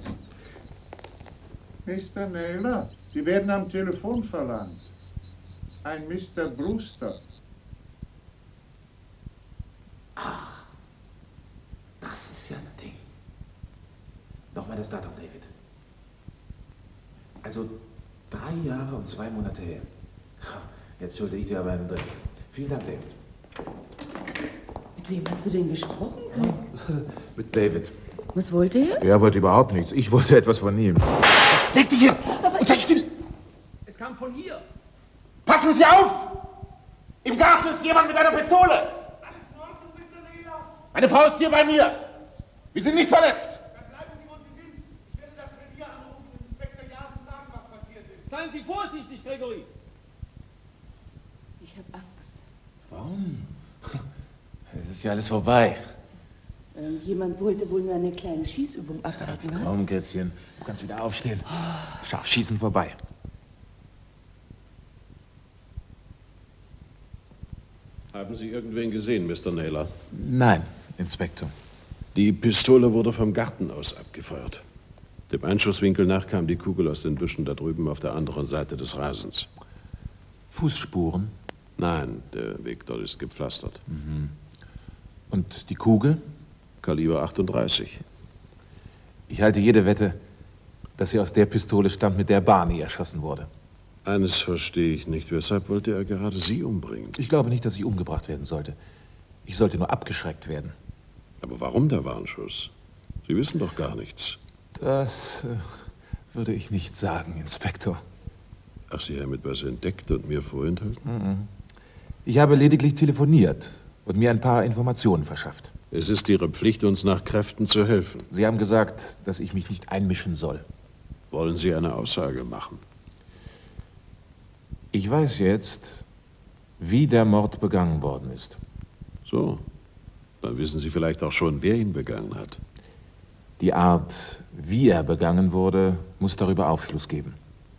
Mister Naylor, Sie werden am Telefon verlangt. Ein Mister Brewster. Ach, das ist ja ein Ding. Nochmal das Datum, David. Also drei Jahre und zwei Monate her. Jetzt schulde ich dir aber einen Dreh. Vielen Dank, David. Mit wem hast du denn gesprochen? Mit David. Was wollte er? Er wollte überhaupt nichts. Ich wollte etwas von ihm. Leg dich hin! Und sei still! Es kam von hier. Passen Sie auf! Im Garten ist jemand mit einer Pistole! Alles in Ordnung, Mister Naylor? Meine Frau ist hier bei mir. Wir sind nicht verletzt. Dann bleiben Sie, wo Sie sind. Ich werde das Revier anrufen und Inspektor Jasen sagen, was passiert ist. Seien Sie vorsichtig, Gregory. Ich habe Angst. Warum? Es ist ja alles vorbei. Irgendjemand wollte wohl nur eine kleine Schießübung abhalten, was? Komm, Kätzchen, du kannst wieder aufstehen. Scharfschießen vorbei. Haben Sie irgendwen gesehen, Mister Naylor? Nein, Inspektor. Die Pistole wurde vom Garten aus abgefeuert. Dem Einschusswinkel nach kam die Kugel aus den Büschen da drüben auf der anderen Seite des Rasens. Fußspuren? Nein, der Weg dort ist gepflastert. Mhm. Und die Kugel? Kaliber achtunddreißig. Ich halte jede Wette, dass sie aus der Pistole stammt, mit der Barney erschossen wurde. Eines verstehe ich nicht. Weshalb wollte er gerade Sie umbringen? Ich glaube nicht, dass ich umgebracht werden sollte. Ich sollte nur abgeschreckt werden. Aber warum der Warnschuss? Sie wissen doch gar nichts. Das äh, würde ich nicht sagen, Inspektor. Ach, Sie haben etwas entdeckt und mir vorenthalten? Mhm. Ich habe lediglich telefoniert und mir ein paar Informationen verschafft. Es ist Ihre Pflicht, uns nach Kräften zu helfen. Sie haben gesagt, dass ich mich nicht einmischen soll. Wollen Sie eine Aussage machen? Ich weiß jetzt, wie der Mord begangen worden ist. So, dann wissen Sie vielleicht auch schon, wer ihn begangen hat. Die Art, wie er begangen wurde, muss darüber Aufschluss geben.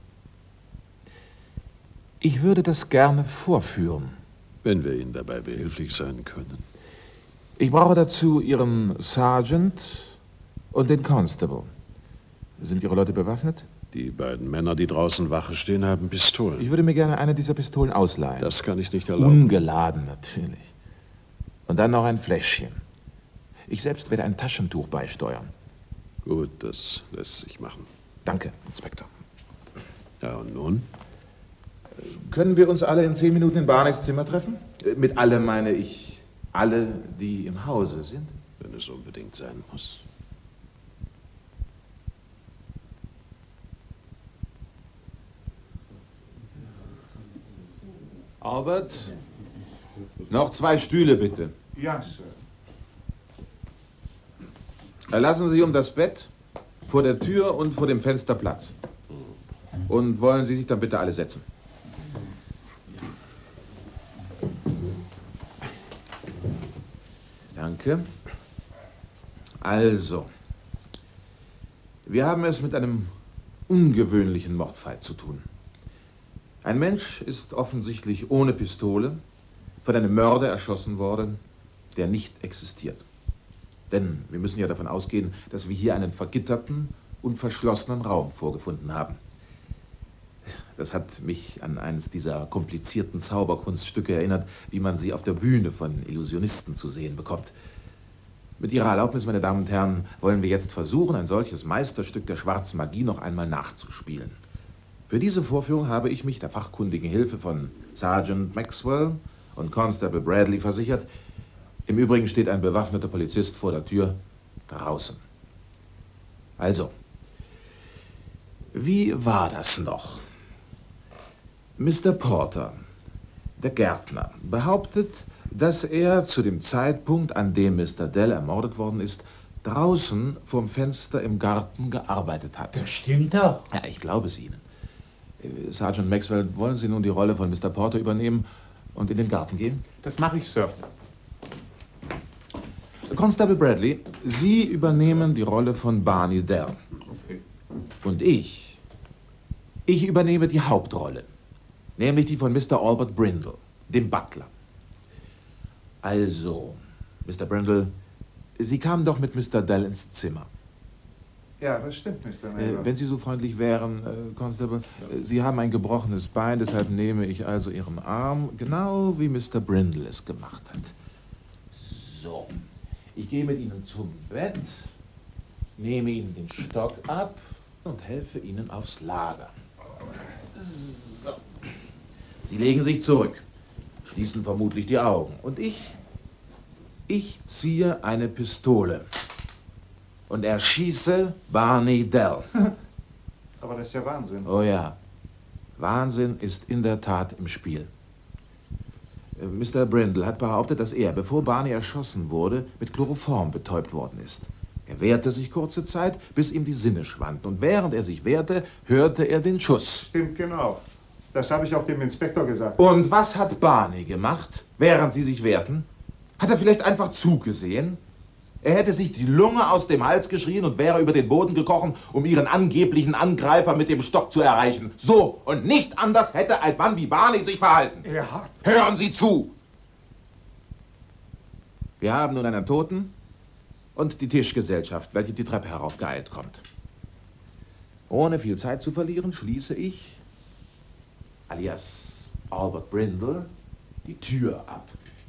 Ich würde das gerne vorführen. Wenn wir Ihnen dabei behilflich sein können. Ich brauche dazu Ihren Sergeant und den Constable. Sind Ihre Leute bewaffnet? Die beiden Männer, die draußen Wache stehen, haben Pistolen. Ich würde mir gerne eine dieser Pistolen ausleihen. Das kann ich nicht erlauben. Ungeladen, natürlich. Und dann noch ein Fläschchen. Ich selbst werde ein Taschentuch beisteuern. Gut, das lässt sich machen. Danke, Inspektor. Ja. Ja, und nun? Können wir uns alle in zehn Minuten in Barneys Zimmer treffen? Mit alle meine ich alle, die im Hause sind. Wenn es unbedingt sein muss. Albert, noch zwei Stühle bitte. Ja, Sir. Lassen Sie um das Bett, vor der Tür und vor dem Fenster Platz. Und wollen Sie sich dann bitte alle setzen. Danke. Also, wir haben es mit einem ungewöhnlichen Mordfall zu tun. Ein Mensch ist offensichtlich ohne Pistole von einem Mörder erschossen worden, der nicht existiert. Denn wir müssen ja davon ausgehen, dass wir hier einen vergitterten und verschlossenen Raum vorgefunden haben. Das hat mich an eines dieser komplizierten Zauberkunststücke erinnert, wie man sie auf der Bühne von Illusionisten zu sehen bekommt. Mit Ihrer Erlaubnis, meine Damen und Herren, wollen wir jetzt versuchen, ein solches Meisterstück der schwarzen Magie noch einmal nachzuspielen. Für diese Vorführung habe ich mich der fachkundigen Hilfe von Sergeant Maxwell und Constable Bradley versichert. Im Übrigen steht ein bewaffneter Polizist vor der Tür draußen. Also, wie war das noch? Mister Porter, der Gärtner, behauptet, dass er zu dem Zeitpunkt, an dem Mister Dell ermordet worden ist, draußen vorm Fenster im Garten gearbeitet hat. Das stimmt doch. Ja, ich glaube es Ihnen. Sergeant Maxwell, wollen Sie nun die Rolle von Mister Porter übernehmen und in den Garten gehen? Das mache ich, Sir. Constable Bradley, Sie übernehmen die Rolle von Barney Dell. Okay. Und ich, ich übernehme die Hauptrolle, nämlich die von Mister Albert Brindle, dem Butler. Also, Mister Brindle, Sie kamen doch mit Mister Dell ins Zimmer. Ja, das stimmt, Mister Naylor. Äh, wenn Sie so freundlich wären, äh, Constable, äh, Sie haben ein gebrochenes Bein, deshalb nehme ich also Ihren Arm, genau wie Mister Brindle es gemacht hat. So, ich gehe mit Ihnen zum Bett, nehme Ihnen den Stock ab und helfe Ihnen aufs Lager. So. Sie legen sich zurück, schließen vermutlich die Augen. Und ich, ich ziehe eine Pistole und erschieße Barney Dell. Aber das ist ja Wahnsinn. Oh ja, Wahnsinn ist in der Tat im Spiel. Mister Brindle hat behauptet, dass er, bevor Barney erschossen wurde, mit Chloroform betäubt worden ist. Er wehrte sich kurze Zeit, bis ihm die Sinne schwanden. Und während er sich wehrte, hörte er den Schuss. Stimmt, genau. Das habe ich auch dem Inspektor gesagt. Und was hat Barney gemacht, während sie sich wehrten? Hat er vielleicht einfach zugesehen? Er hätte sich die Lunge aus dem Hals geschrien und wäre über den Boden gekrochen, um ihren angeblichen Angreifer mit dem Stock zu erreichen. So und nicht anders hätte ein Mann wie Barney sich verhalten. Ja. Hören Sie zu! Wir haben nun einen Toten und die Tischgesellschaft, welche die Treppe heraufgeeilt kommt. Ohne viel Zeit zu verlieren, schließe ich, alias Albert Brindle, die Tür ab.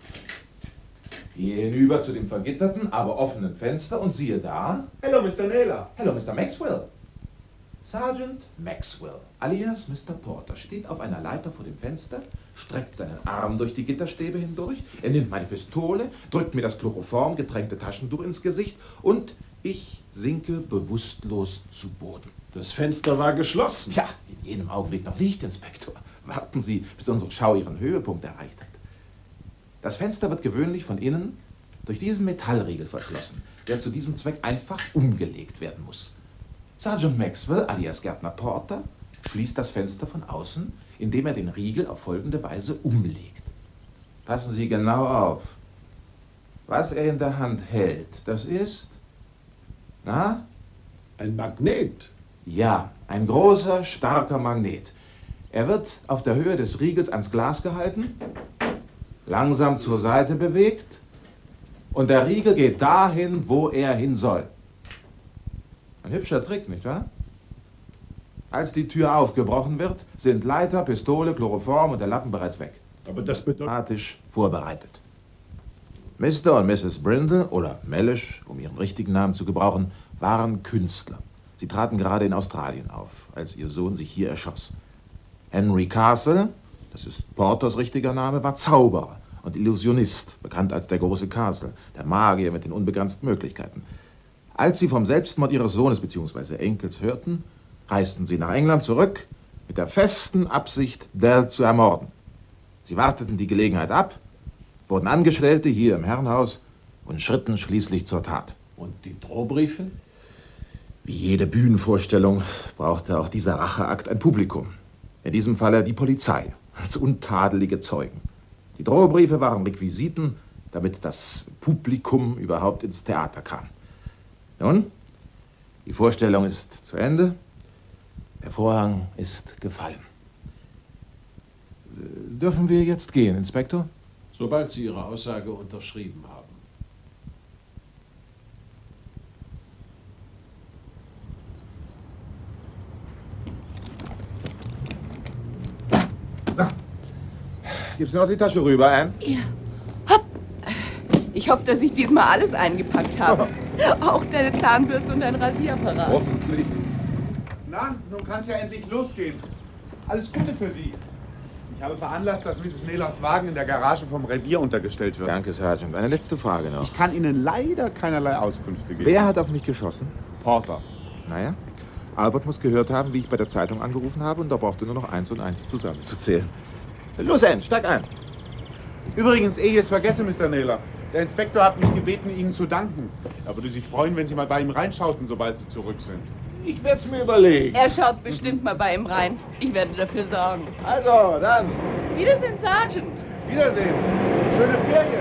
Gehe hinüber zu dem vergitterten, aber offenen Fenster und siehe da... Hallo, Mister Naylor. Hallo, Mister Maxwell. Sergeant Maxwell, alias Mister Porter, steht auf einer Leiter vor dem Fenster, streckt seinen Arm durch die Gitterstäbe hindurch, er nimmt meine Pistole, drückt mir das Chloroform getränkte Taschentuch ins Gesicht und ich sinke bewusstlos zu Boden. Das Fenster war geschlossen. Tja, in jenem Augenblick noch nicht, Inspektor. Warten Sie, bis unsere Schau ihren Höhepunkt erreicht hat. Das Fenster wird gewöhnlich von innen durch diesen Metallriegel verschlossen, der zu diesem Zweck einfach umgelegt werden muss. Sergeant Maxwell, alias Gärtner Porter, schließt das Fenster von außen, indem er den Riegel auf folgende Weise umlegt. Passen Sie genau auf. Was er in der Hand hält, das ist... Na? Ein Magnet. Ja, ein großer, starker Magnet. Er wird auf der Höhe des Riegels ans Glas gehalten, langsam zur Seite bewegt und der Riegel geht dahin, wo er hin soll. Ein hübscher Trick, nicht wahr? Als die Tür aufgebrochen wird, sind Leiter, Pistole, Chloroform und der Lappen bereits weg. Aber das bedeutet... Automatisch vorbereitet. Mister und Misses Brindle, oder Mellish, um ihren richtigen Namen zu gebrauchen, waren Künstler. Sie traten gerade in Australien auf, als ihr Sohn sich hier erschoss. Henry Castle, das ist Porters richtiger Name, war Zauberer und Illusionist, bekannt als der große Castle, der Magier mit den unbegrenzten Möglichkeiten. Als sie vom Selbstmord ihres Sohnes bzw. Enkels hörten, reisten sie nach England zurück mit der festen Absicht, Dell zu ermorden. Sie warteten die Gelegenheit ab, wurden Angestellte hier im Herrenhaus und schritten schließlich zur Tat. Und die Drohbriefe? Wie jede Bühnenvorstellung brauchte auch dieser Racheakt ein Publikum. In diesem Falle die Polizei als untadelige Zeugen. Die Drohbriefe waren Requisiten, damit das Publikum überhaupt ins Theater kam. Nun, die Vorstellung ist zu Ende. Der Vorhang ist gefallen. Dürfen wir jetzt gehen, Inspektor? Sobald Sie Ihre Aussage unterschrieben haben. Gibst du noch die Tasche rüber, Anne? Ja. Hopp. Ich hoffe, dass ich diesmal alles eingepackt habe. Auch deine Zahnbürste und dein Rasierapparat. Hoffentlich. Na, nun kann es ja endlich losgehen. Alles Gute für Sie. Ich habe veranlasst, dass Misses Naylors Wagen in der Garage vom Revier untergestellt wird. Danke, Sergeant. Eine letzte Frage noch. Ich kann Ihnen leider keinerlei Auskünfte geben. Wer hat auf mich geschossen? Porter. Naja, Albert muss gehört haben, wie ich bei der Zeitung angerufen habe, und da brauchte nur noch eins und eins zusammenzuzählen. Los, Anne, steig ein. Übrigens, ehe ich es vergesse, Mister Naylor, der Inspektor hat mich gebeten, Ihnen zu danken. Er würde sich freuen, wenn Sie mal bei ihm reinschauten, sobald Sie zurück sind. Ich werde es mir überlegen. Er schaut bestimmt mal bei ihm rein. Ich werde dafür sorgen. Also, dann. Wiedersehen, Sergeant. Wiedersehen. Schöne Ferien.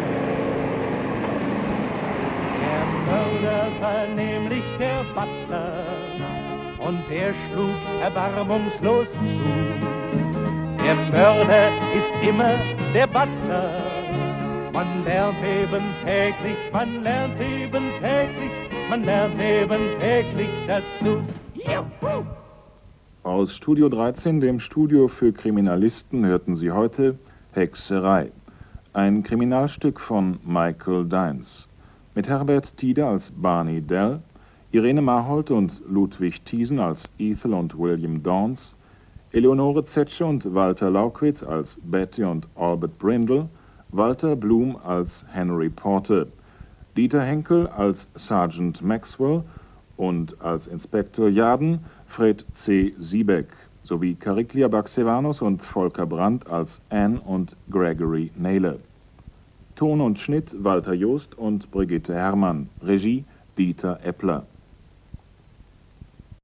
Der Mörder war nämlich der Butler und er schlug erbarmungslos zu. Der Mörder ist immer der Butler. Man lernt eben täglich, man lernt eben täglich, man lernt eben täglich dazu. Juhu! Aus Studio dreizehn, dem Studio für Kriminalisten, hörten Sie heute Hexerei. Ein Kriminalstück von Michael Dines. Mit Herbert Tiede als Barney Dell, Irene Marholt und Ludwig Thiesen als Ethel und William Dawns, Eleonore Zetsche und Walter Laukwitz als Betty und Albert Brindle, Walter Blum als Henry Porter, Dieter Henkel als Sergeant Maxwell und als Inspektor Jarden Fred C. Siebeck sowie Cariclia Baxevanos und Volker Brandt als Anne und Gregory Naylor. Ton und Schnitt Walter Joost und Brigitte Herrmann, Regie Dieter Eppler.